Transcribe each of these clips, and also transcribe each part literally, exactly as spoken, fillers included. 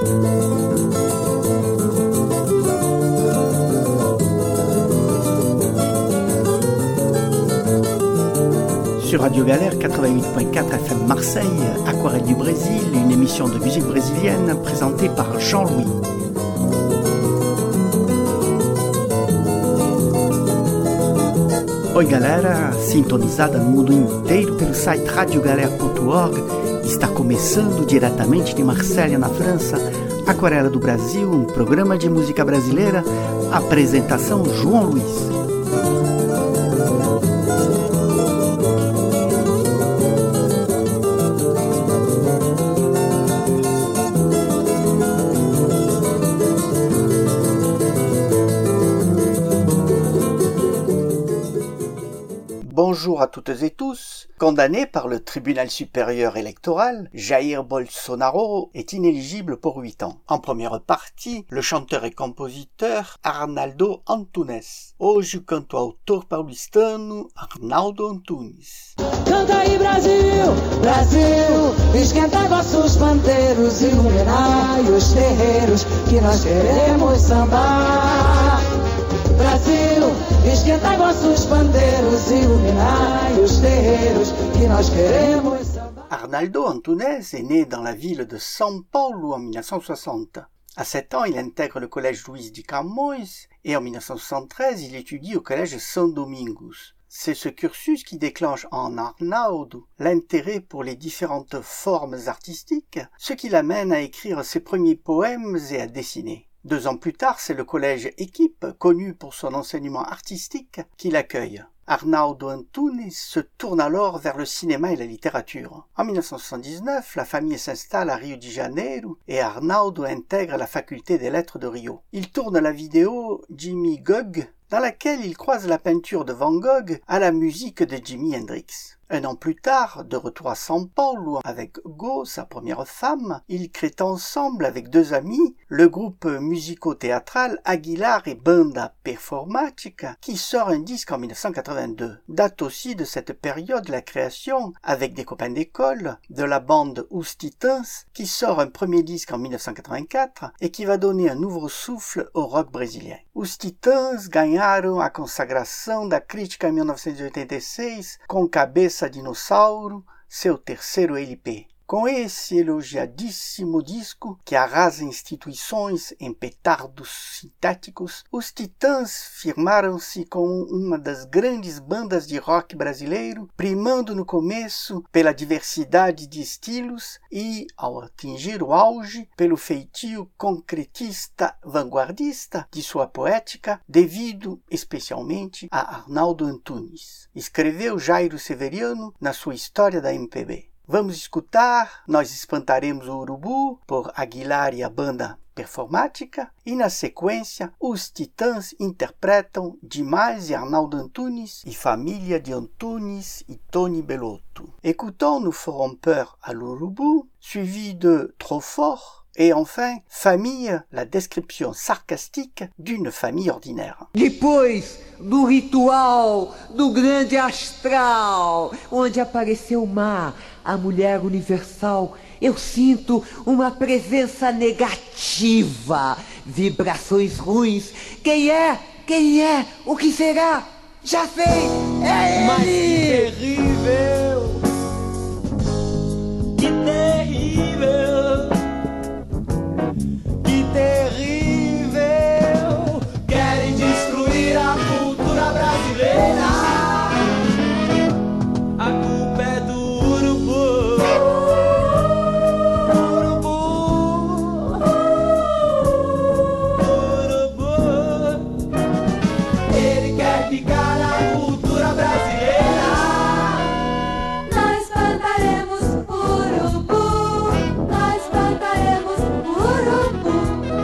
Sur Radio Galère quatre-vingt-huit point quatre F M Marseille, Aquarelle du Brésil, une émission de musique brésilienne présentée par Jean-Louis. Oi galera, sintonizada no mundo inteiro pelo site radio galera ponto org, está começando diretamente de Marselha, na França, Aquarela do Brasil, um programa de música brasileira, apresentação João Luiz. Bonjour à toutes et tous. Condamné par le tribunal supérieur électoral, Jair Bolsonaro est inéligible pour huit ans. En première partie, le chanteur et compositeur Arnaldo Antunes. Hoje o canto autor paulistano Arnaldo Antunes. Canta aí Brasil, Brasil, esquenta vossos pandeiros, iluminai os terreiros que nós queremos sambar. Brasil, esquenta vossos pandeiros, iluminai os terreiros que nós queremos sambar. Arnaldo Antunes est né dans la ville de São Paulo en dix-neuf cent soixante. À sept ans, il intègre le collège Luiz de Camões et en dix-neuf cent soixante-treize, il étudie au collège São Domingos. C'est ce cursus qui déclenche en Arnaldo l'intérêt pour les différentes formes artistiques, ce qui l'amène à écrire ses premiers poèmes et à dessiner. Deux ans plus tard, c'est le collège Équipe, connu pour son enseignement artistique, qui l'accueille. Arnaldo Antunes se tourne alors vers le cinéma et la littérature. En dix-neuf cent soixante-dix-neuf, la famille s'installe à Rio de Janeiro et Arnaldo intègre la faculté des lettres de Rio. Il tourne la vidéo Jimi Gog, dans laquelle il croise la peinture de Van Gogh à la musique de Jimi Hendrix. Un an plus tard, de retour à São Paulo avec Go, sa première femme, ils créent ensemble avec deux amis le groupe musico-théâtral Aguilar et Banda Performática qui sort un disque en dix-neuf cent quatre-vingt-deux. Date aussi de cette période la création, avec des copains d'école, de la bande Os Titãs qui sort un premier disque en dix-neuf cent quatre-vingt-quatre et qui va donner un nouveau souffle au rock brésilien. Os Titãs ganharam a consagração da crítica em mil novecentos e oitenta e seis com Cabeça Dinossauro, seu terceiro L P. Com esse elogiadíssimo disco, que arrasa instituições em petardos sintéticos, os Titãs firmaram-se como uma das grandes bandas de rock brasileiro, primando no começo pela diversidade de estilos e, ao atingir o auge, pelo feitio concretista vanguardista de sua poética, devido especialmente a Arnaldo Antunes. Escreveu Jairo Severiano na sua História da M P B. Vamos escutar Nós Espantaremos o Urubu, por Aguilar e a Banda Performática, e na sequência os Titãs interpretam Demais e Arnaldo Antunes e Família de Antunes e Tony Bellotto. Écoutons Nous ferons peur à l'Urubu, suivi de Trop fort, et enfin, famille, la description sarcastique d'une famille ordinaire. Depois do ritual do grande astral, onde apareceu o mar, a mulher universal, eu sinto uma presença negativa, vibrações ruins. Quem é? Quem é? O que será? Já sei! É ele! Mas que terrível! Que terrível! Terrível, querem destruir a cultura brasileira. A culpa é do urubu, urubu, urubu. Ele quer ficar na cultura brasileira. Nós espantaremos o urubu, nós espantaremos o urubu.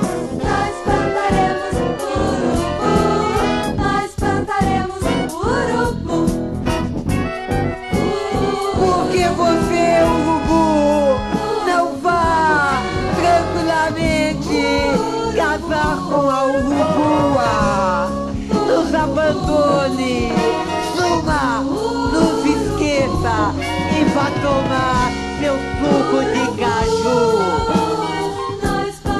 Com a urubua, nos abandone, suma, nos esqueça e vá tomar seu suco de caju. Nós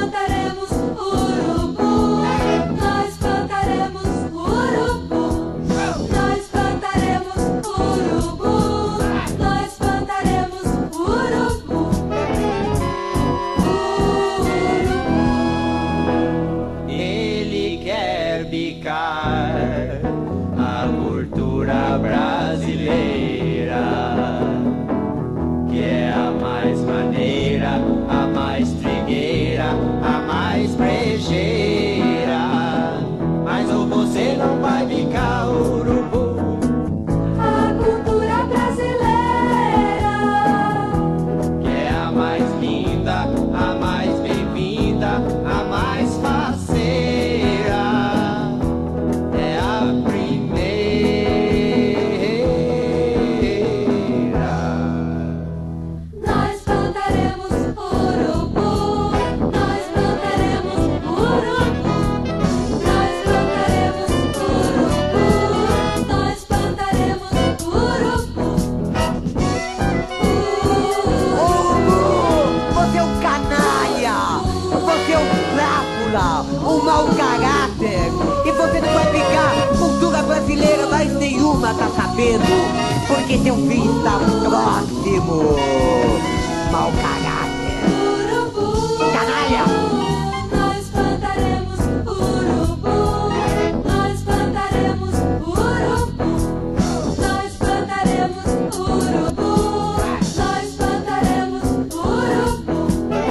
ridícula, um mau caráter. E você não vai ficar cultura brasileira mais nenhuma, tá sabendo? Porque seu fim está próximo. Mau caráter. Urubu, Canalha! nós plantaremos urubu. Nós plantaremos urubu. Nós plantaremos urubu. Nós plantaremos urubu.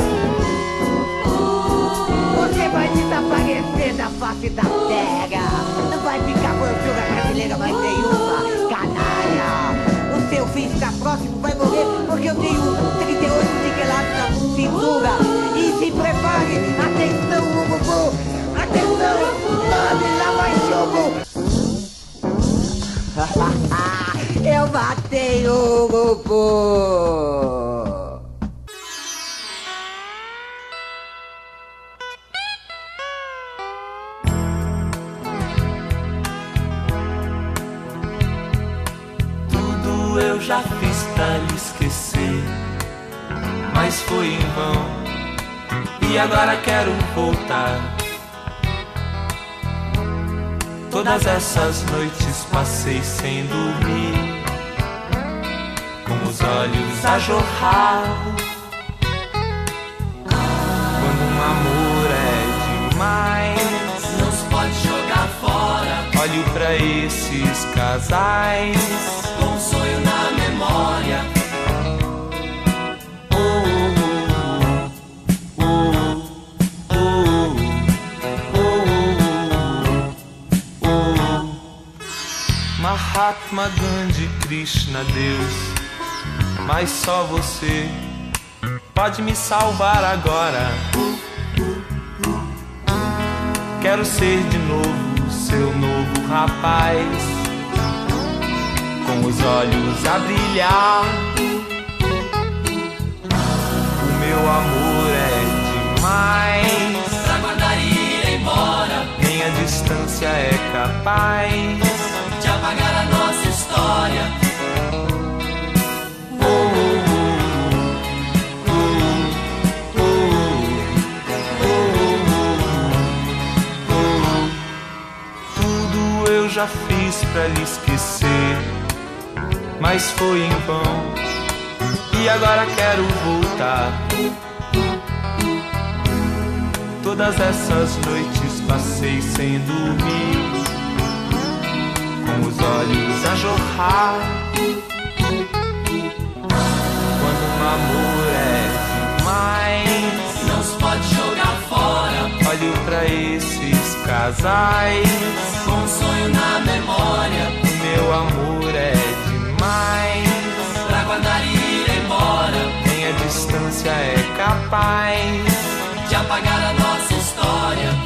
Você vai desaparecer da face da terra. Não vai ficar cultura brasileira mais nenhuma, canalha. O seu fim está próximo, vai morrer porque eu tenho trinta e oito de quilates na cintura. E se prepare, atenção, urubu, atenção, nome lá vai jogo. Eu matei o urubu. Eu já fiz pra lhe esquecer, mas foi em vão, e agora quero voltar. Todas essas noites passei sem dormir, com os olhos a jorrar. Quando um amor é demais, não se pode jogar fora. Olho pra esses casais com um sonho na memória. Oh, oh, oh, oh, oh, oh. Mahatma Gandhi, Krishna, Deus, mas só você pode me salvar agora. Quero ser de novo seu novo rapaz, com os olhos a brilhar. O meu amor é demais pra guardar e ir embora. Nem a distância é capaz de apagar a nossa história. Oh, oh, oh, oh, oh, oh. Tudo eu já fiz pra lhe esquecer, mas foi em vão, e agora quero voltar. Todas essas noites passei sem dormir, com os olhos a jorrar. Quando um amor é demais, não se pode jogar fora. Olho pra esses casais com um sonho na memória. O meu amor é demais pra guardar e ir embora. Nem a distância é capaz de apagar a nossa história.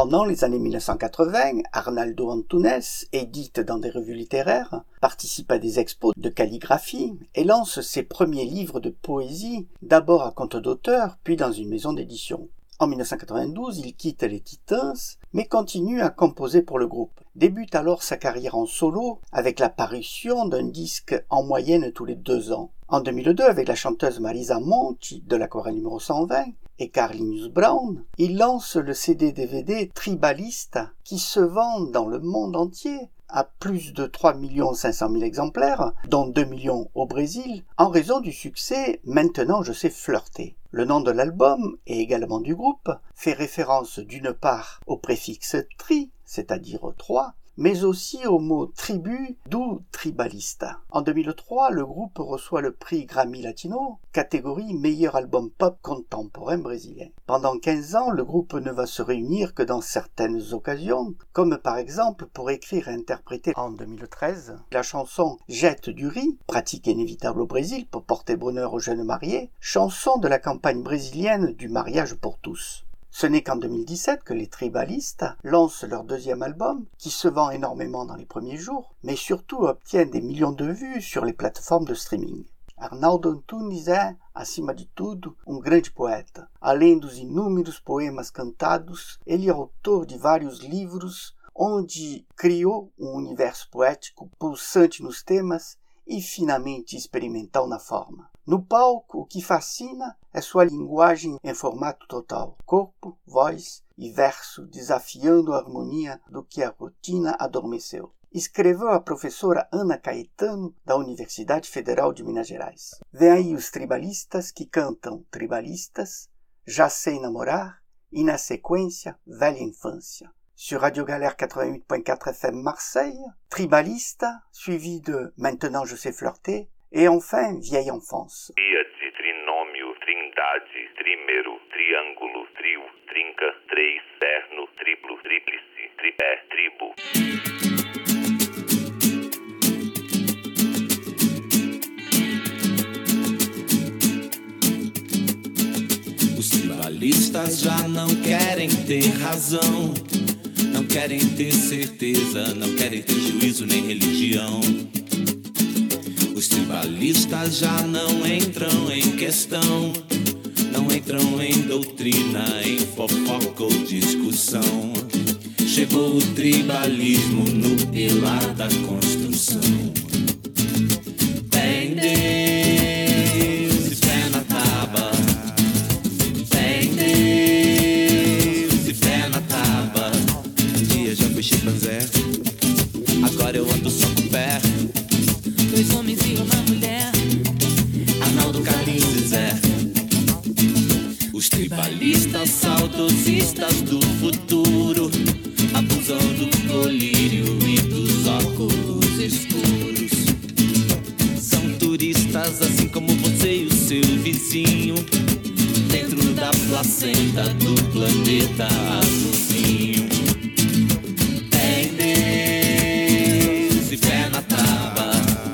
Pendant les années mille neuf cent quatre-vingts, Arnaldo Antunes édite dans des revues littéraires, participe à des expos de calligraphie et lance ses premiers livres de poésie, d'abord à compte d'auteur, puis dans une maison d'édition. En mille neuf cent quatre-vingt-douze, il quitte les Titans, mais continue à composer pour le groupe. Débute alors sa carrière en solo avec la parution d'un disque en moyenne tous les deux ans. En deux mille deux, avec la chanteuse Marisa Monti de la chorale numéro cent vingt et Carlinhos Brown, il lance le C D D V D Tribalista qui se vend dans le monde entier à plus de trois millions cinq cent mille exemplaires, dont deux millions au Brésil, en raison du succès « Maintenant je sais flirter ». Le nom de l'album, et également du groupe, fait référence d'une part au préfixe « tri », c'est-à-dire trois, mais aussi au mot « tribu », d'où « tribalista ». En deux mille trois, le groupe reçoit le prix Grammy Latino, catégorie meilleur album pop contemporain brésilien. Pendant quinze ans, le groupe ne va se réunir que dans certaines occasions, comme par exemple pour écrire et interpréter en deux mille treize la chanson « Jette du riz », pratique inévitable au Brésil pour porter bonheur aux jeunes mariés, chanson de la campagne brésilienne du mariage pour tous. Ce n'est qu'en deux mille dix-sept que les Tribalistes lancent leur deuxième album, qui se vend énormément dans les premiers jours, mais surtout obtient des millions de vues sur les plateformes de streaming. Arnaldo Antunes é, acima de tudo, um grande poeta. Além dos inúmeros poemas cantados, ele é autor de vários livros, onde criou um universo poético pulsante nos temas e finamente experimental na forma. No palco, o que fascina é sua linguagem em formato total, corpo, voz e verso desafiando a harmonia do que a rotina adormeceu. Escreveu a professora Ana Caetano, da Universidade Federal de Minas Gerais. Vem aí os tribalistas que cantam Tribalistas, Já Sei Namorar e, na sequência, Velha Infância. Sur Radio Galère quatre-vingt-huit point quatre F M Marseille, Tribalista, suivi de Maintenant je sais flirter, et enfin Vieille Enfance. Tríade, trinômio, trindade, trímero, triângulo, trio, trinca, três, terno, triplo, tríplice, tripé, tribo. Os tribalistas já não querem ter razão, não querem ter certeza, não querem ter juízo nem religião. Os tribalistas já não entram em questão, não entram em doutrina, em fofoca ou discussão. Chegou o tribalismo no pilar da construção. Tem Deus e fé na tábua, tem Deus e fé na tábua. Um dia já fui chimpanzé, agora eu ando só com pé. Dois homens e uma mulher, Arnaldo, Carlinhos e Zé. Os tribalistas saudosistas do futuro abusam do colírio e dos óculos escuros. São turistas assim como você e o seu vizinho, dentro da placenta do planeta azulzinho. Tem Deus e fé na tábua,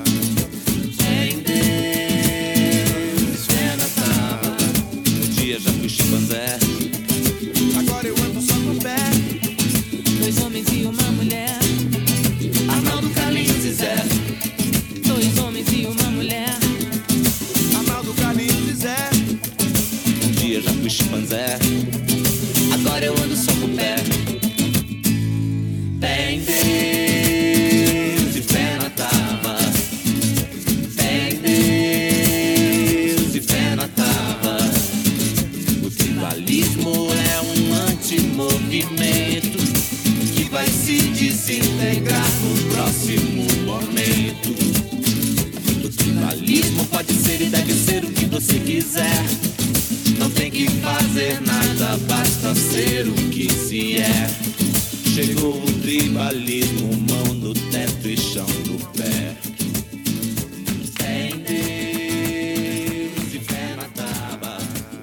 chimpanzé, agora eu ando só com pé. Dois homens e uma mulher, Arnaldo, Carlinhos e Zé. Dois homens e uma mulher, Arnaldo, Carlinhos e Zé. Um dia já fui chimpanzé, agora eu ando só com pé. Tem Deus e fé na tábua, tem Deus e fé na tábua. O tribalismo é um antimovimento que vai se desintegrar no próximo momento. O tribalismo pode ser e deve ser o que você quiser. Não tem que fazer nada, basta ser o que se é. Chegou o tribalismo, mão no teto e chão no pé. Tem Deus e fé na tábua.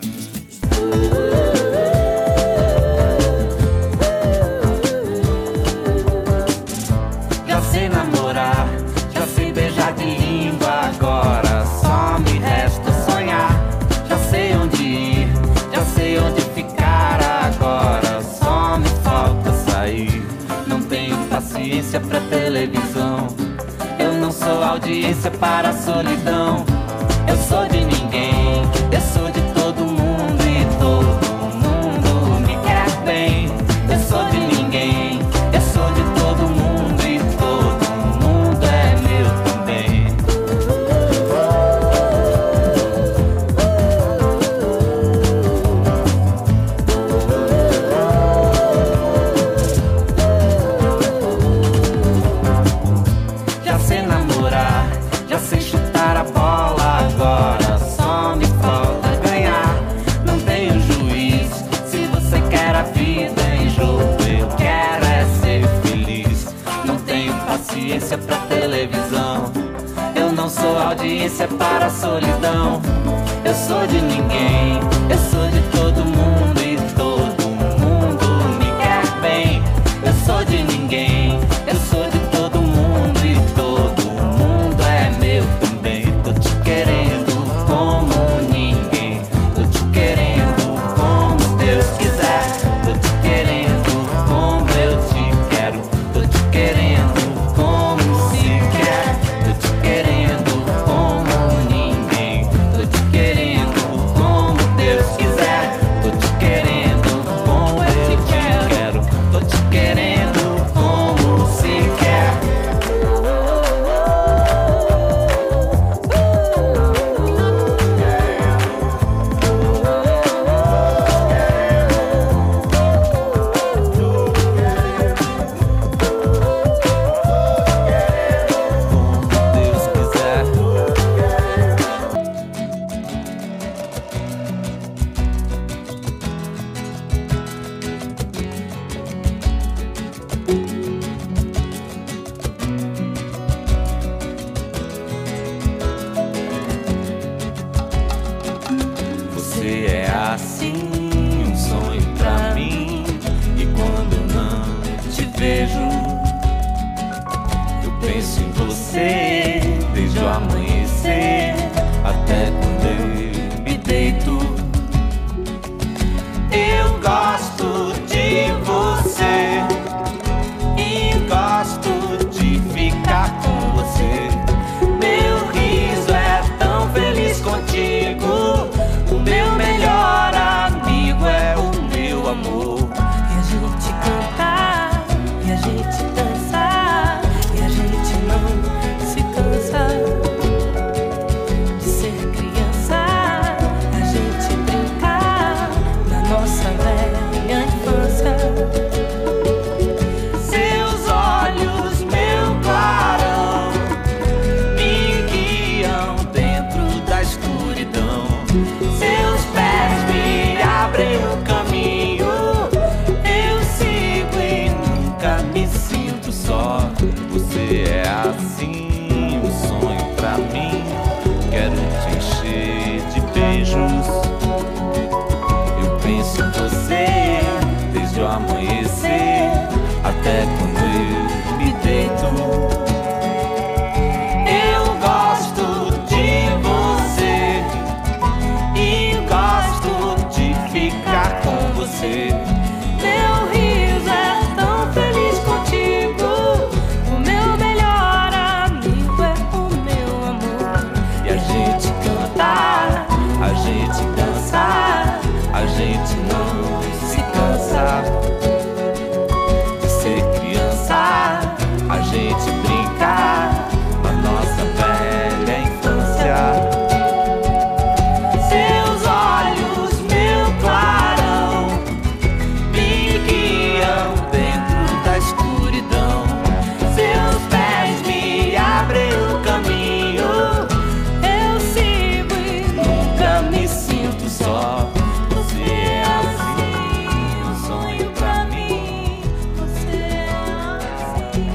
Já sei namorar, já sei beijar de língua, agora só me resta sonhar. Já sei onde ir, já sei onde ficar, agora só me falta audiência para a solidão. Eu sou de ninguém, eu sou de todo mundo e todo mundo me quer bem. Eu sou de ninguém, eu sou de todo mundo e todo mundo é meu também. Já sei namorar, já sei chutar a bola, agora só me falta ganhar. Não tenho juiz, se você quer a vida em jogo, eu quero é ser feliz. Não tenho paciência pra televisão, eu não sou audiência para a solidão. Eu sou de ninguém, eu sou de todo mundo e todo mundo me quer bem. Eu sou de ninguém, eu sou de todo mundo e todo mundo é meu também. Tô te querendo como ninguém, tô te querendo como Deus quiser. Tô te querendo como eu te quero, tô te querendo como se quer. Tô te querendo como ninguém, tô te querendo como Deus quiser. Tô te querendo como eu te quero, tô te querendo como se quer. Como Deus quiser. Você é assim, um sonho pra mim. E quando eu não te vejo, eu penso em você desde o amanhecer até quando eu me deito. Eu gosto de você e gosto de ficar com você. Meu riso é tão feliz contigo. O meu melhor amigo é o meu amor. E a gente cantar, e a gente dançar, e a gente não se cansa de ser criança. A gente brincar na nossa velha infância. Seus olhos, meu clarão, me guiam dentro da escuridão. Seus pés me abrem o caminho. Eu sigo e nunca me sinto só. Você é assim, um sonho pra mim. Quero te encher de beijos. Eu penso em você desde o amanhecer até quando eu me deito. Eu gosto de você e gosto de ficar com você. Meu riso é tão feliz contigo. O meu melhor amigo é o meu amor. E a gente cantar, a gente dançar, a gente não se cansa de ser criança. A gente brincar na nossa velha infância. Seus olhos, meu clarão, me guiam dentro da escuridão. Seus pés me abrem o caminho. Eu sigo e Nunca me sinto só. Você é assim, um sonho pra mim. você é assim.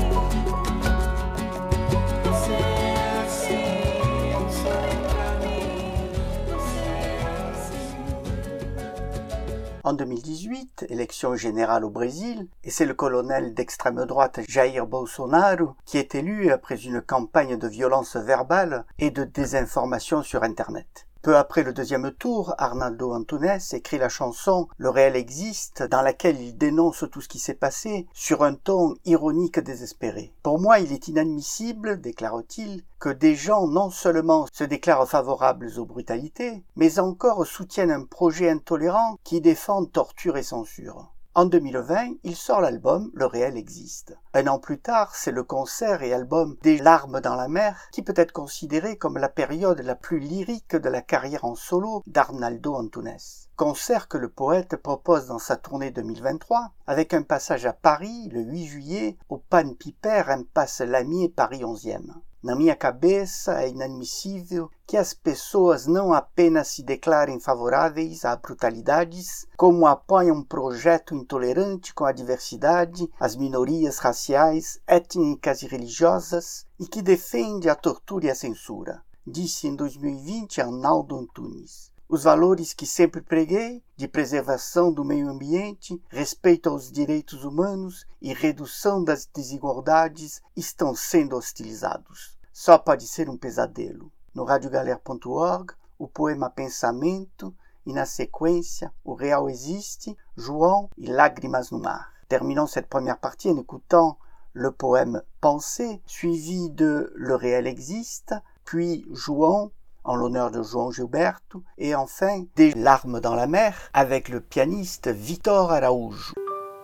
Você é assim, um sonho pra mim. Você é assim. En deux mille dix-huit, élection générale au Brésil, et c'est le colonel d'extrême droite Jair Bolsonaro qui est élu après une campagne de violence verbale et de désinformation sur Internet. Peu après le deuxième tour, Arnaldo Antunes écrit la chanson « Le réel existe » dans laquelle il dénonce tout ce qui s'est passé sur un ton ironique désespéré. « Pour moi, il est inadmissible, déclare-t-il, que des gens non seulement se déclarent favorables aux brutalités, mais encore soutiennent un projet intolérant qui défend torture et censure. » En deux mille vingt, il sort l'album « Le réel existe ». Un an plus tard, c'est le concert et album « Des larmes dans la mer » qui peut être considéré comme la période la plus lyrique de la carrière en solo d'Arnaldo Antunes. Concert que le poète propose dans sa tournée deux mille vingt-trois, avec un passage à Paris le huit juillet au Pan Piper, impasse Lamier, Paris onzième. Na minha cabeça é inadmissível que as pessoas não apenas se declarem favoráveis a brutalidades, como apoiam um projeto intolerante com a diversidade, as minorias raciais, étnicas e religiosas, e que defende a tortura e a censura, disse em dois mil e vinte Arnaldo Antunes. Os valores que sempre preguei, de preservação do meio ambiente, respeito aos direitos humanos e redução das desigualdades, estão sendo hostilizados. Só pode ser um pesadelo. No radiogalera ponto org, o poema Pensamento e, na sequência, O Real Existe, João e Lágrimas no Mar. Terminons cette première partie en écoutant le poème Pensée, suivi de Le Réel Existe, puis João, en l'honneur de João Gilberto, et enfin Des larmes dans la mer avec le pianiste Vitor Araújo.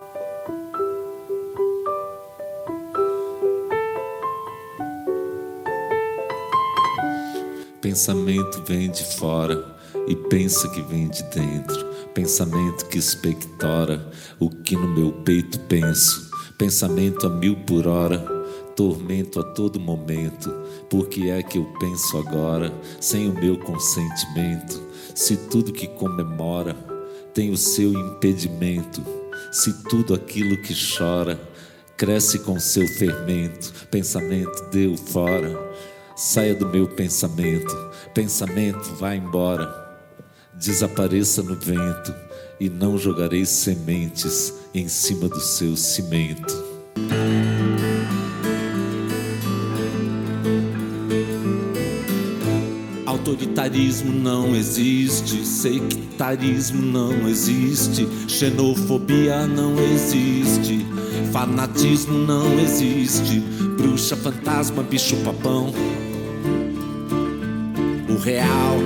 Pensamento vem de fora e pensa que vem de dentro. Pensamento que expectora o que no meu peito penso. Pensamento a mil por hora, tormento a todo momento. Por que é que eu penso agora, sem o meu consentimento? Se tudo que comemora tem o seu impedimento, se tudo aquilo que chora cresce com seu fermento, pensamento deu fora, saia do meu pensamento, pensamento vai embora, desapareça no vento e não jogarei sementes em cima do seu cimento. Autoritarismo não existe, sectarismo não existe, xenofobia não existe, fanatismo não existe, bruxa, fantasma, bicho papão. O real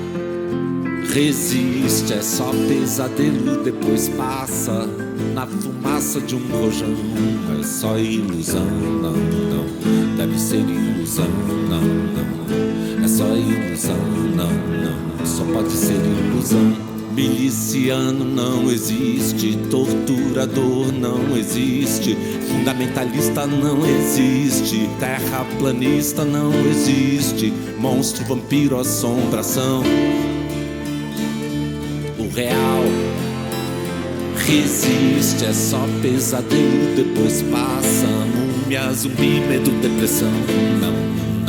resiste, é só pesadelo, depois passa na fumaça de um rojão. É só ilusão, não, não, deve ser ilusão, não, não. É só ilusão, não, não, só pode ser ilusão. Miliciano não existe, torturador não existe, fundamentalista não existe, terraplanista não existe, monstro, vampiro, assombração. O real resiste, é só pesadelo, depois passa, múmia, zumbi, medo, depressão. Não.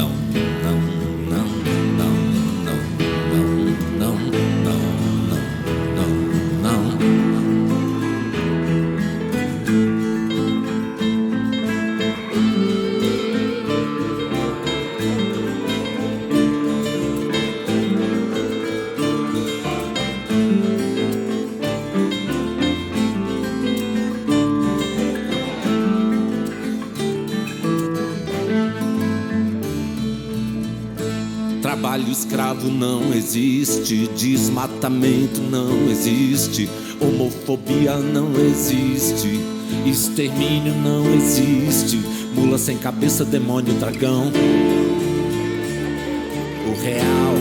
Trabalho escravo não existe, desmatamento não existe, homofobia não existe, extermínio não existe, mula sem cabeça, demônio, dragão. O real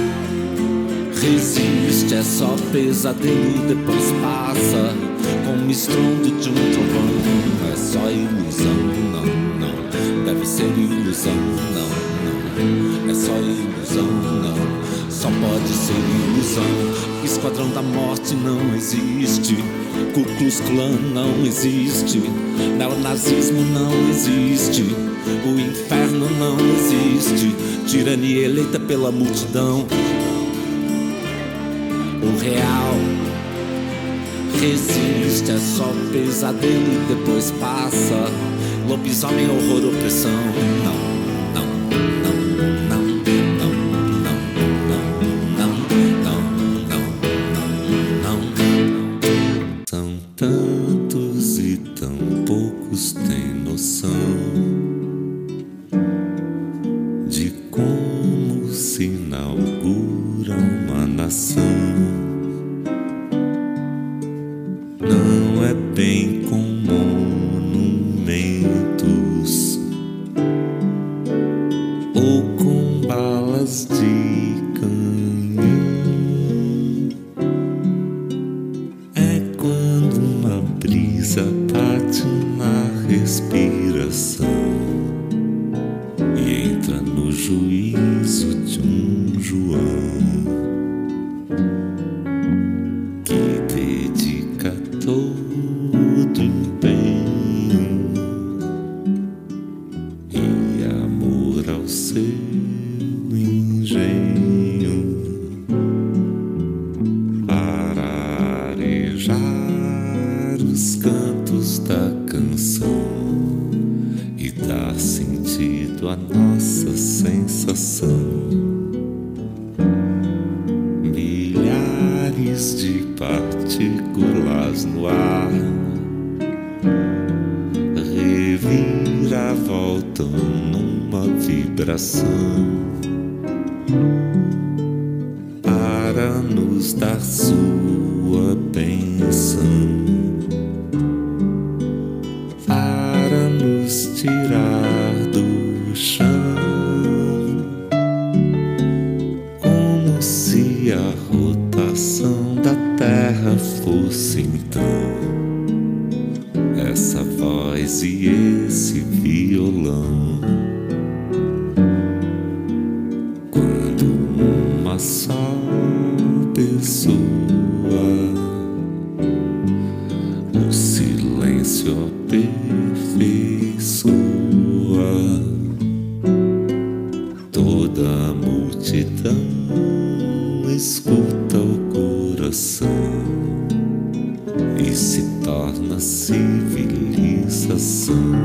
resiste, é só pesadelo, depois passa como estrondo de um trovão. É só ilusão, não, não, deve ser ilusão, não, não, é só ilusão, não, só pode ser ilusão. Esquadrão da morte não existe, Ku Klux Klan não existe, neonazismo não existe, o inferno não existe, tirania eleita pela multidão. O real resiste, é só pesadelo e depois passa, lobisomem, horror, opressão. Não, não, não, não, não, não, não, não. coração. Não é bem com monumentos ou com balas de canhão. É quando uma brisa bate na respiração e entra no juízo de um João que dedica todo empenho e amor ao seu engenho para arejar os cantos da canção e dar sentido à nossa sensação. Milhares de partículas no ar reviravoltam numa vibração para nos dar sua bênção, para nos tirar do chão, como se a rotação da Terra fosse então essa voz e esse violão. Quando uma só pessoa o silêncio aperfeiçoa, toda a multidão escuta o coração e se torna civilização.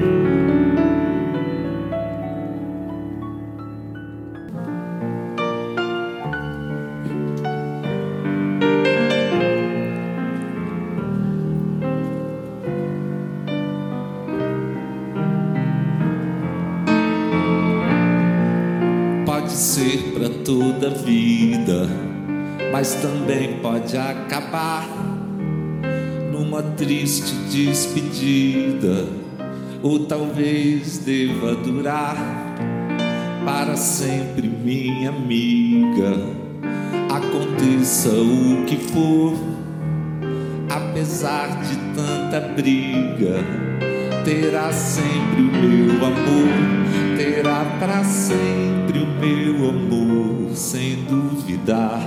Pode ser para toda a vida, mas também pode acabar numa triste despedida, ou talvez deva durar para sempre, minha amiga. Aconteça o que for, apesar de tanta briga, terá sempre o meu amor, terá para sempre o meu amor, sem duvidar.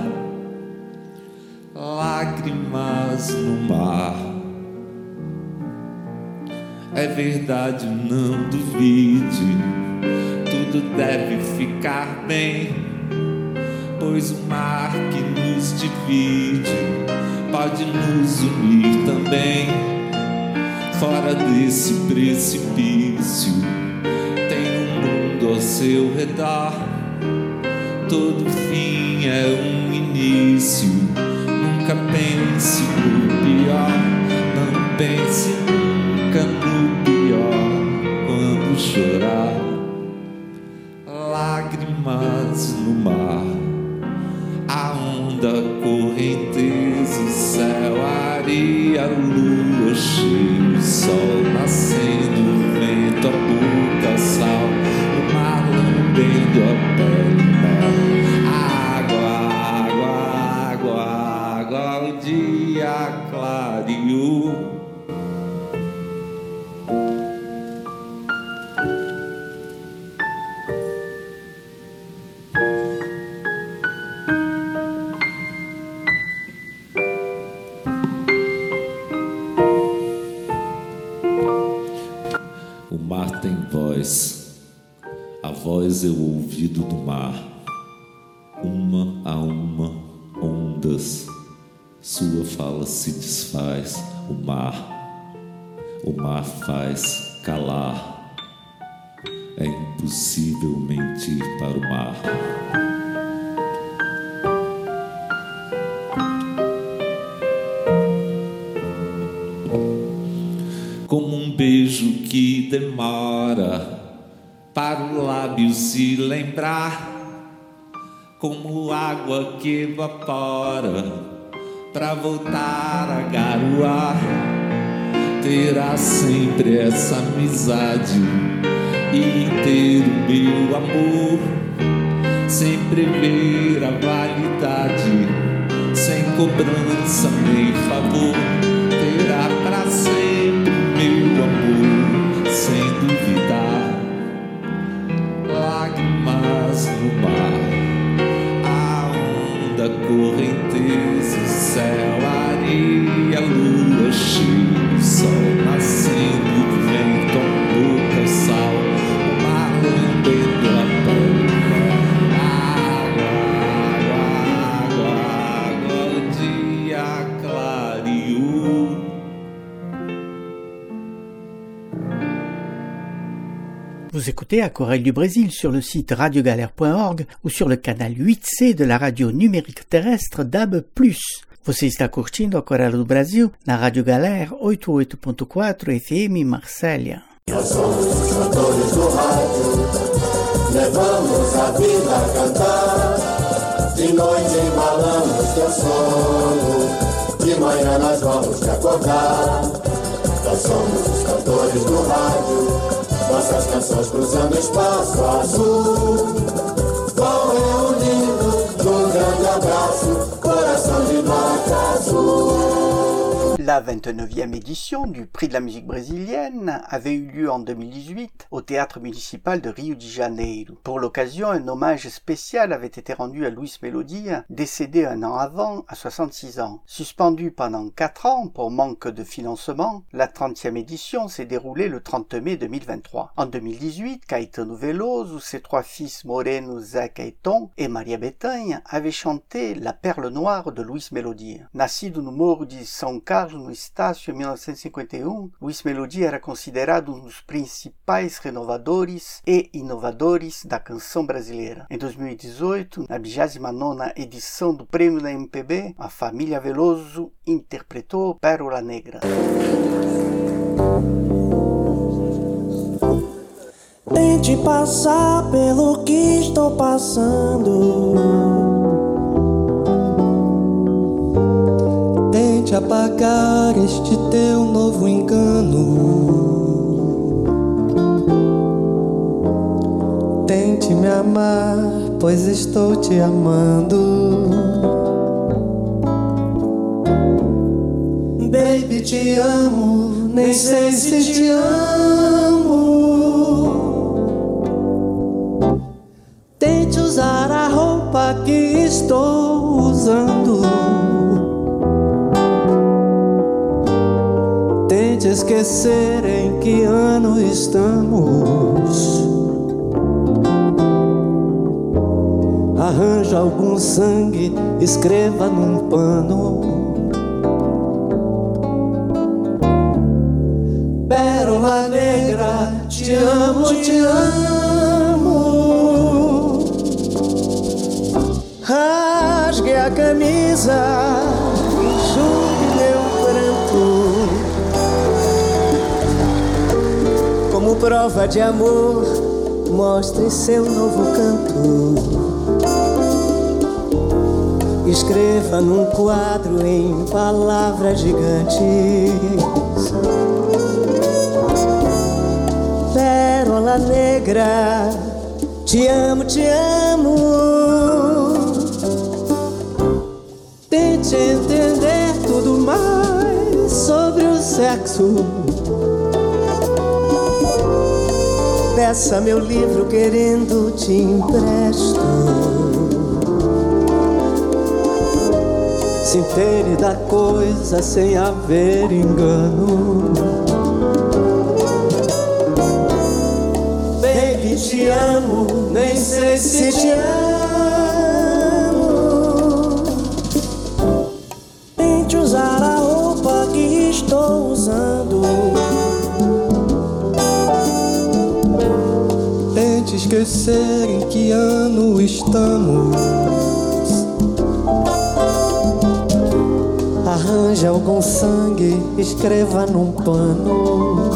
Lágrimas no mar, é verdade, não duvide, tudo deve ficar bem, pois o mar que nos divide pode nos unir também. Fora desse precipício tem um mundo ao seu redor, todo fim é um início. Nunca pense no pior, não pense nunca no pior quando chorar. Lágrimas no mar, a onda, a correnteza, o céu, a areia, a lua cheia, o sol nascendo, o vento, a boca, sal, o mar lambendo a pele, a água, água, água, água, o dia clareou. O mar tem voz, a voz é o ouvido do mar. Uma a uma, ondas, sua fala se desfaz. O mar, o mar faz calar. É impossível mentir para o mar. Como um beijo que demora para o lábio se lembrar, como água que evapora pra voltar a garoar. Terá sempre essa amizade e ter o meu amor, sempre ver a validade, sem cobrança nem favor. Terá pra sempre o meu amor, sem duvidar. Lágrimas no mar, a onda, correnteza, o céu, a areia, a lua cheia, o sol nascendo, o vento, a boca, o sal, o mar lambendo a pele, água, água, água, água, o dia clareou. Vous écoutez Aquarelle du Brésil sur le site radiogalère point org ou sur le canal huit C de la radio numérique terrestre D A B plus. Você está curtindo Aquarelle do Brasil na Rádio Galera oitenta e oito ponto quatro F M Marsella. Nós somos os cantores do rádio, levamos a vida a cantar. De noite embalamos teu sono, de manhã nós vamos te acordar. Nós somos os cantores do rádio, nossas canções cruzando o espaço azul, vão reunindo num grande abraço, coração de nota azul. La vingt-neuvième édition du Prix de la musique brésilienne avait eu lieu en deux mille dix-huit au théâtre municipal de Rio de Janeiro. Pour l'occasion, un hommage spécial avait été rendu à Luis Melodia, décédé un an avant, à soixante-six ans. Suspendue pendant quatre ans pour manque de financement, la trentième édition s'est déroulée le trente mai deux mille vingt-trois. En deux mille dix-huit, Caetano Veloso, ses trois fils Moreno, Zeca et Tom et Maria Bethânia avaient chanté La Perle Noire de Luis Melodia. Nascido no Morro de São Carlos, no Estácio, em mil novecentos e cinquenta e um, Luis Melodia era considerado um dos principais renovadores e inovadores da canção brasileira. Em dois mil e dezoito, na vigésima nona edição do Prêmio da M P B, a família Veloso interpretou Pérola Negra. Tente passar pelo que estou passando, tente apagar este teu novo engano. Tente me amar, pois estou te amando. Baby, te amo, nem sei se te amo. Tente usar a roupa que estou usando. Tente esquecer em que ano estamos. Arranja algum sangue, escreva num pano. Pérola negra, te amo, te amo. Rasgue a camisa, enxugue meu pranto. Como prova de amor, mostre seu novo canto. Escreva num quadro em palavras gigantes. Pérola negra, te amo, te amo. Tente entender tudo mais sobre o sexo. Peça meu livro querendo te empresto. Se entere da coisa sem haver engano. Baby, te amo, nem sei se te amo. Tente usar a roupa que estou usando. Tente esquecer em que ano estamos. Arranje algum sangue, escreva num pano.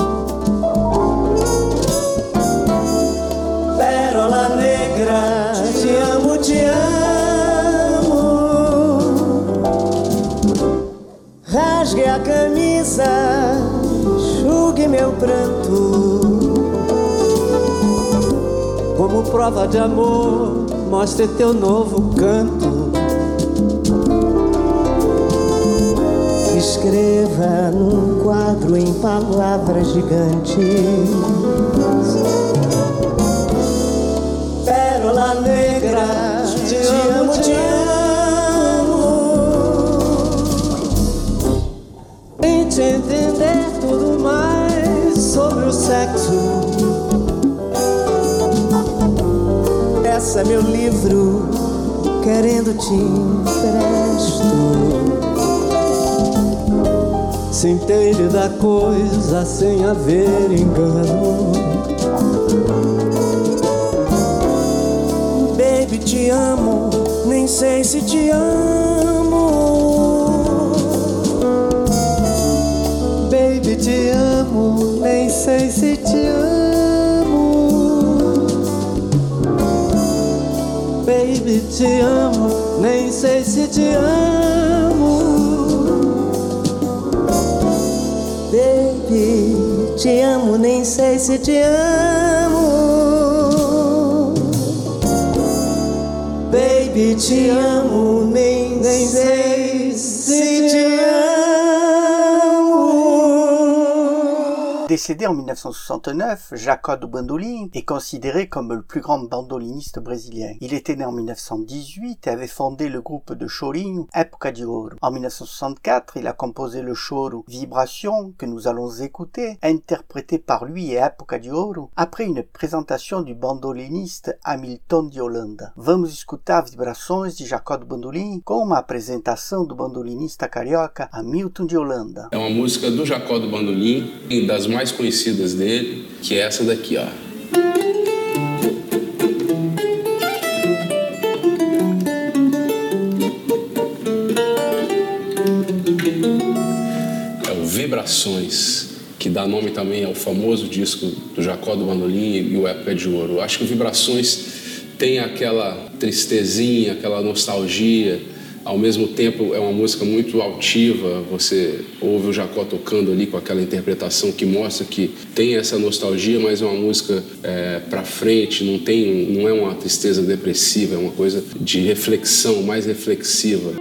Pérola negra, te amo, te amo. a camisa, enxugue meu pranto. Como prova de amor, mostre teu novo canto. Escreva num quadro em palavras gigantes: pérola negra, te amo, te amo. Tente entender tudo mais sobre o sexo. Peça meu livro, querendo te empresto. Se entende da coisa sem haver engano. Baby, te amo, nem sei se te amo. Baby, te amo, nem sei se te amo. Baby, te amo, nem sei se te amo. Baby, te amo, nem sei se te amo. Baby, te amo, nem, nem sei se te amo. Décédé en mille neuf cent soixante-neuf, Jacó do Bandolim est considéré comme le plus grand bandoliniste brésilien. Il était né en mille neuf cent dix-huit et avait fondé le groupe de chorinho Época de Ouro. En mille neuf cent soixante-quatre, il a composé le choro Vibration, que nous allons écouter, interprété par lui et Época de Ouro, après une présentation du bandoliniste Hamilton de Holanda. Vamos escutar Vibrações de Jacó do Bandolim com uma apresentação do bandolinista carioca Hamilton de Holanda. É uma música do Jacó do Bandolim e das mais conhecidas dele, que é essa daqui, ó. É o Vibrações, que dá nome também ao famoso disco do Jacó do Bandolim e o Época de Ouro. Eu acho que o Vibrações tem aquela tristezinha, aquela nostalgia. Ao mesmo tempo é uma música muito altiva, você ouve o Jacó tocando ali com aquela interpretação que mostra que tem essa nostalgia, mas é uma música é, pra frente, não, tem, não é uma tristeza depressiva, é uma coisa de reflexão, mais reflexiva.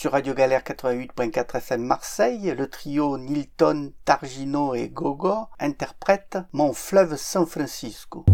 Sur Radio Galère quatre-vingt-huit virgule quatre F M Marseille, le trio Nilton, Targino et Gogo interprète Mon fleuve San Francisco.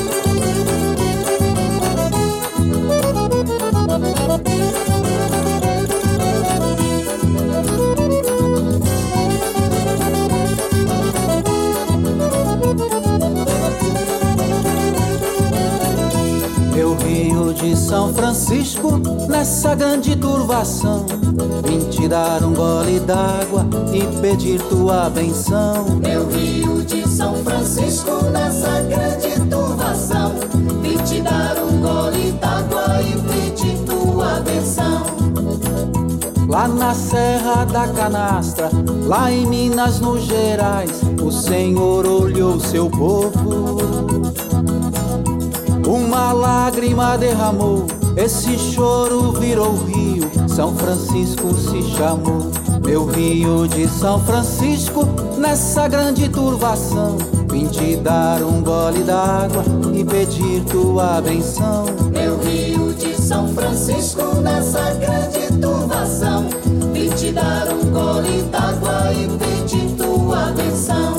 Meu Rio de São Francisco, nessa grande turvação, vim te dar um gole d'água e pedir tua benção. Meu Rio de São Francisco, nessa grande turvação, vim te dar um gole d'água e pedir tua benção. Lá na Serra da Canastra, lá em Minas, no Gerais, o Senhor olhou seu povo. Uma lágrima derramou, esse choro virou rio, São Francisco se chamou. Meu Rio de São Francisco, nessa grande turvação, vim te dar um gole d'água e pedir tua benção. Meu Rio de São Francisco, nessa grande turvação, vim te dar um gole d'água e pedir tua benção.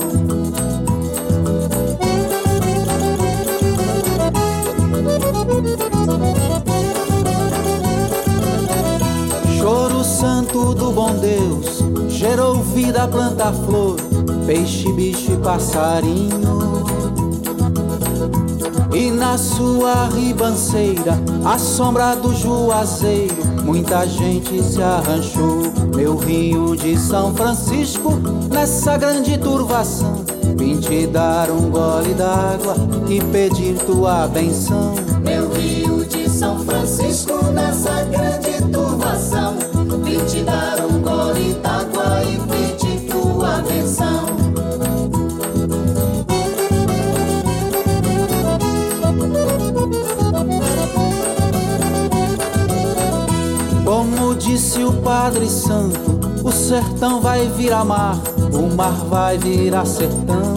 Choro santo do bom Deus, gerou vida, planta, flor, peixe, bicho e passarinho. E na sua ribanceira, à sombra do juazeiro, muita gente se arranchou. Meu Rio de São Francisco, nessa grande turvação, vim te dar um gole d'água e pedir tua benção. Meu Rio de São Francisco, nessa grande turvação, vim te dar um gole d'água e pedir tua benção. Como disse o Padre Santo, o sertão vai virar mar, o mar vai virar sertão.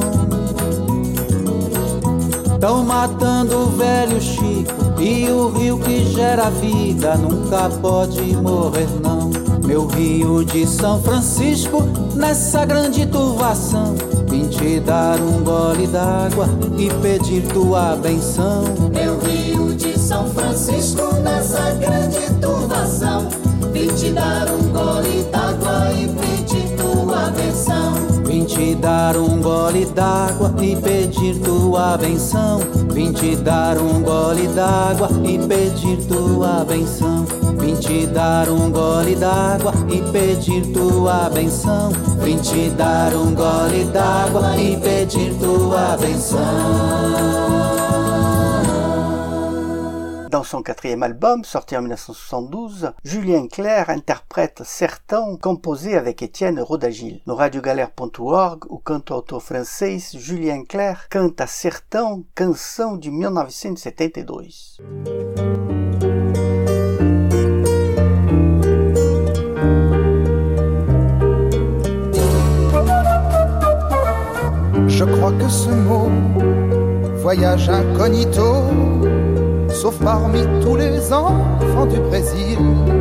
Tão matando o velho Chico e o rio que gera vida nunca pode morrer não. Meu Rio de São Francisco, nessa grande turvação, vim te dar um gole d'água e pedir tua benção. Meu Rio de São Francisco, nessa grande turvação, vim te dar um gole d'água e pedir tua benção. Vim te dar um gole d'água e pedir tua benção. Vim te dar um gole d'água e pedir tua benção. Vim te dar um gole d'água e pedir tua benção. Vim te dar um gole d'água e pedir tua benção. Dans son quatrième album, sorti en mille neuf cent soixante-douze, Julien Clerc interprète Sertão, composé avec Étienne Rodagil. No radiogalère ponto org, o cantautor francês Julien Clerc canta Sertão, canção de mille neuf cent soixante-douze. Je crois que ce mot, voyage incognito, sauf parmi tous les enfants du Brésil,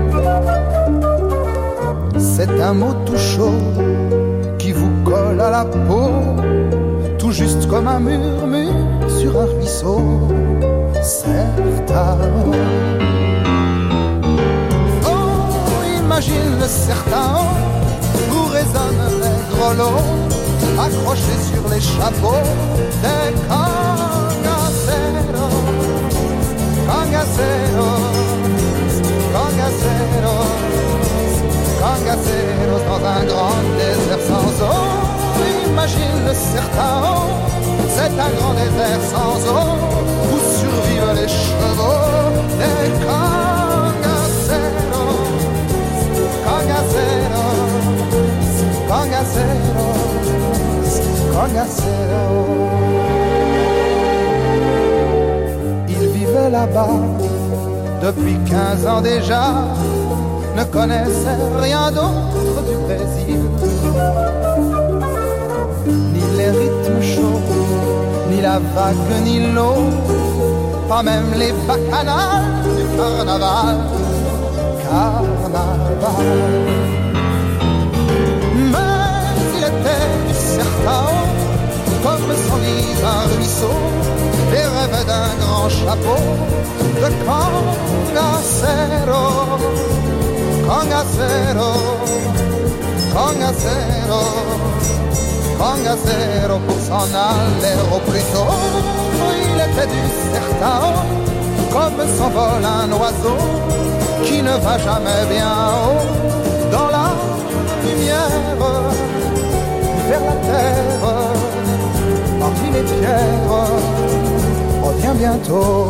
c'est un mot tout chaud qui vous colle à la peau, tout juste comme un murmure sur un ruisseau. Sertão. Oh, imagine le sertão où résonnent les grelots accrochés sur les chapeaux des cangaceiros. Cangaceiros, cangaceiros, cangaceiros dans un grand désert sans eau. Imagine le sertão, c'est un grand désert sans eau où survivent les chevaux des cangaceiros, cangaceiros, cangaceiros, cangaceiros. Là-bas, depuis quinze ans déjà, ne connaissait rien d'autre du Brésil. Ni les rythmes chauds, ni la vague, ni l'eau, pas même les bacchanales du carnaval. carnaval. Mais il était du certain, comme s'enlise un ruisseau, et rêvait d'un grand chapeau de Cangacero, Cangacero, Cangacero, Cangacero. Pour s'en aller au plus tôt, il était du certain, comme s'envole un oiseau qui ne va jamais bien haut dans la lumière, vers la terre. Martine et Pierre, reviens bientôt.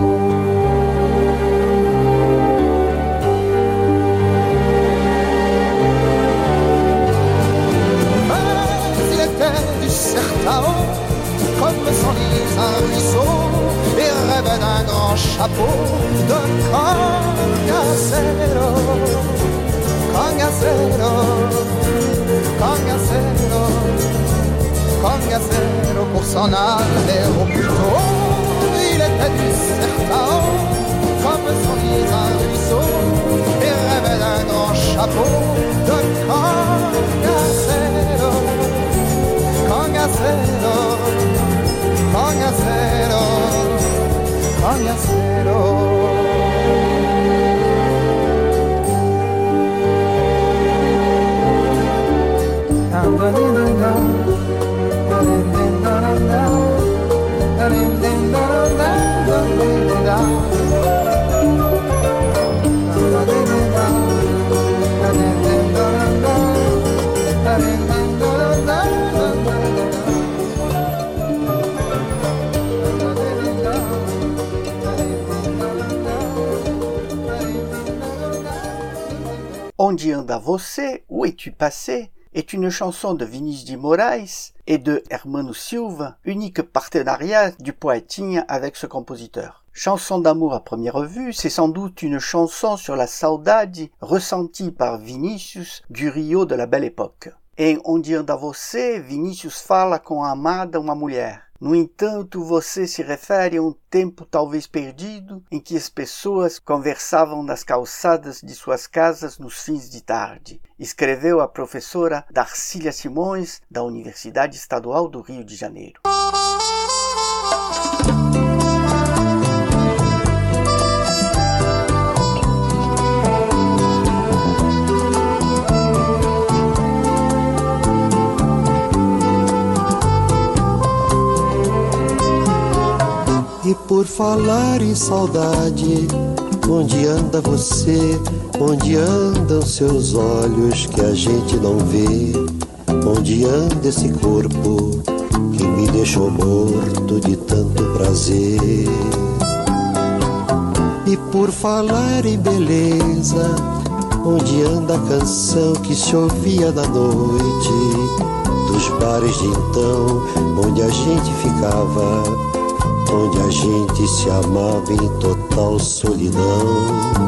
Du certain, comme s'enlise un ruisseau, et rêvait d'un grand chapeau de Cangacero, Cangacero, Cangacero, Cangacero. Pour s'en aller au plus tôt, il était du certain, comme s'enlise un ruisseau, et rêvait d'un grand chapeau de Cangacero, Cangacero, Cangacero, Cangacero. Onde anda você, où es-tu passé est une chanson de Vinícius de Moraes et de Hermano Silva, unique partenariat du Poetinha avec ce compositeur. Chanson d'amour à première vue, c'est sans doute une chanson sur la saudade ressentie par Vinícius du Rio de la Belle Époque. Em Onde anda você, Vinícius fala com a amada uma mulher. No entanto, você se refere a um tempo talvez perdido em que as pessoas conversavam nas calçadas de suas casas nos fins de tarde, escreveu a professora Darcília Simões, da Universidade Estadual do Rio de Janeiro. E por falar em saudade, onde anda você, onde andam seus olhos que a gente não vê, onde anda esse corpo que me deixou morto de tanto prazer. E por falar em beleza, onde anda a canção que se ouvia na noite, dos bares de então, onde a gente ficava, onde a gente se amava em total solidão.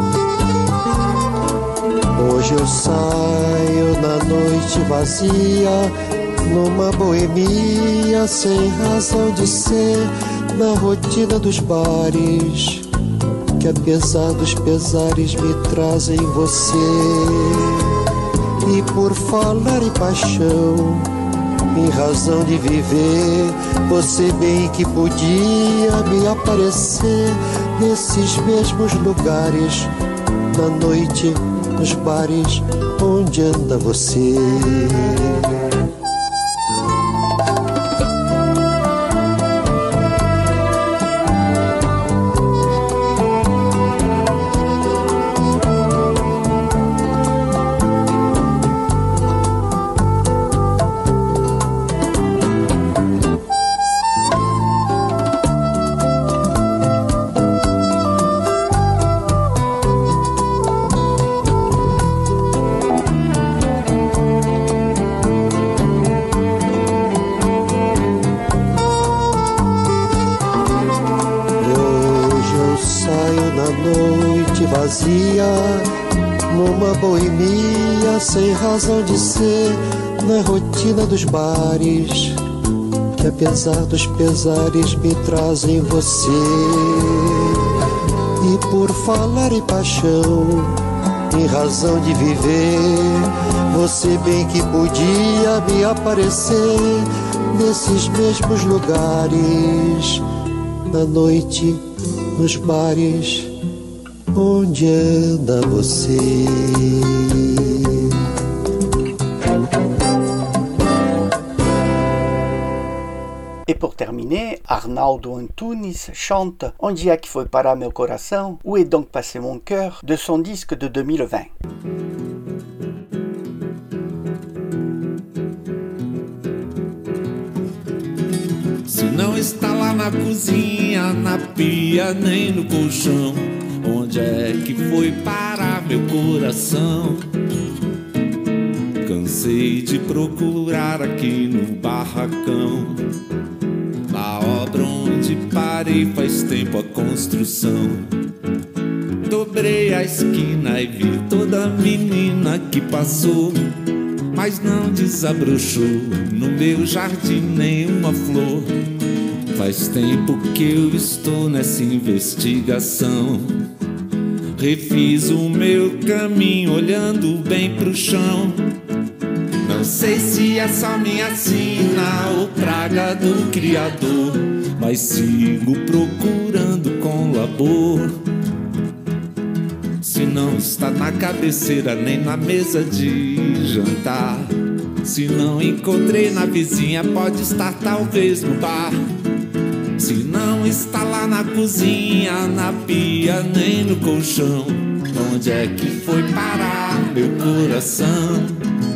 Hoje eu saio na noite vazia, numa boemia sem razão de ser, na rotina dos bares, que apesar dos pesares me trazem você. E por falar em paixão, em razão de viver, você bem que podia me aparecer nesses mesmos lugares, na noite, nos bares, onde anda você. Numa boemia sem razão de ser, na rotina dos bares, que apesar dos pesares me trazem você. E por falar em paixão, em razão de viver. Você bem que podia me aparecer nesses mesmos lugares, à noite, nos bares, onde anda você? Et pour terminer, Arnaldo Antunes chante Onde é que foi parar meu coração? Où est donc passé mon cœur? De son disque de deux mille vingt. Se não está lá na cozinha, na pia, nem no colchão, onde é que foi parar meu coração? Cansei de procurar aqui no barracão, na obra onde parei faz tempo a construção. Dobrei a esquina e vi toda menina que passou, mas não desabrochou no meu jardim nenhuma flor. Faz tempo que eu estou nessa investigação. Refiz o meu caminho olhando bem pro chão. Não sei se é só minha sina ou praga do Criador, mas sigo procurando com labor. Se não está na cabeceira nem na mesa de jantar, se não encontrei na vizinha, pode estar talvez no bar. Se não está lá na cozinha, na pia, nem no colchão, onde é que foi parar meu coração?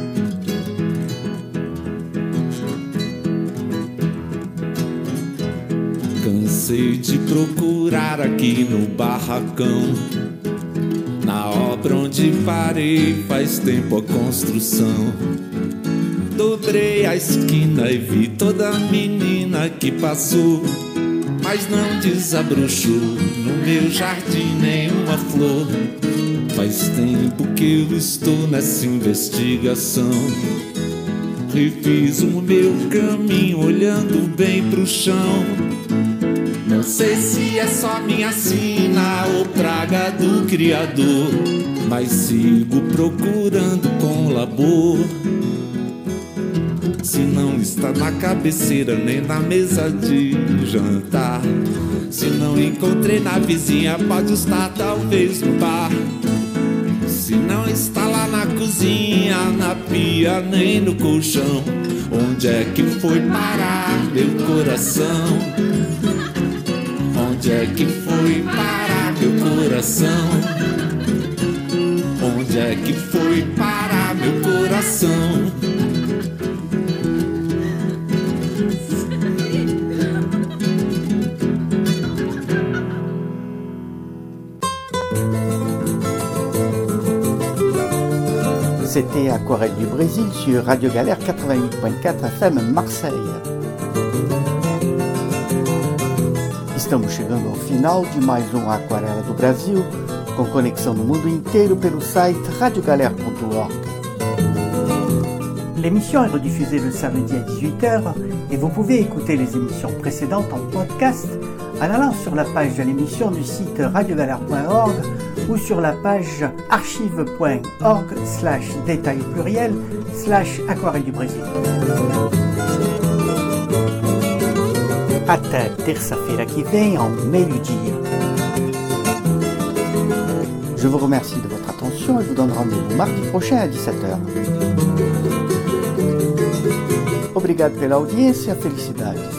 Cansei de procurar aqui no barracão, na obra onde parei faz tempo a construção. Dobrei a esquina e vi toda menina que passou, mas não desabrochou no meu jardim nenhuma flor. Faz tempo que eu estou nessa investigação. Refiz o meu caminho olhando bem pro chão. Não sei se é só minha sina ou praga do Criador, mas sigo procurando com labor. Se não está na cabeceira nem na mesa de jantar, se não encontrei na vizinha, pode estar talvez no bar. Se não está lá na cozinha, na pia, nem no colchão, onde é que foi parar meu coração? Onde é que foi parar meu coração? Onde é que foi parar meu coração? C'était Aquarelle du Brésil sur Radio Galère quatre-vingt-huit point quatre F M Marseille. Estamos chegando ao final de mais um Aquarela do Brasil, com conexão no mundo inteiro pelo site radio galère point org. L'émission est rediffusée le samedi à dix-huit heures et vous pouvez écouter les émissions précédentes en podcast en allant sur la page de l'émission du site radio galère point org ou sur la page archive point org slash détail pluriel slash aquarelle du Brésil. Até terça-feira que vem, ao meio-dia. Je vous remercie de votre attention et vous donne rendez-vous mardi prochain à dix-sept heures. Obrigado pela audiência, felicidades.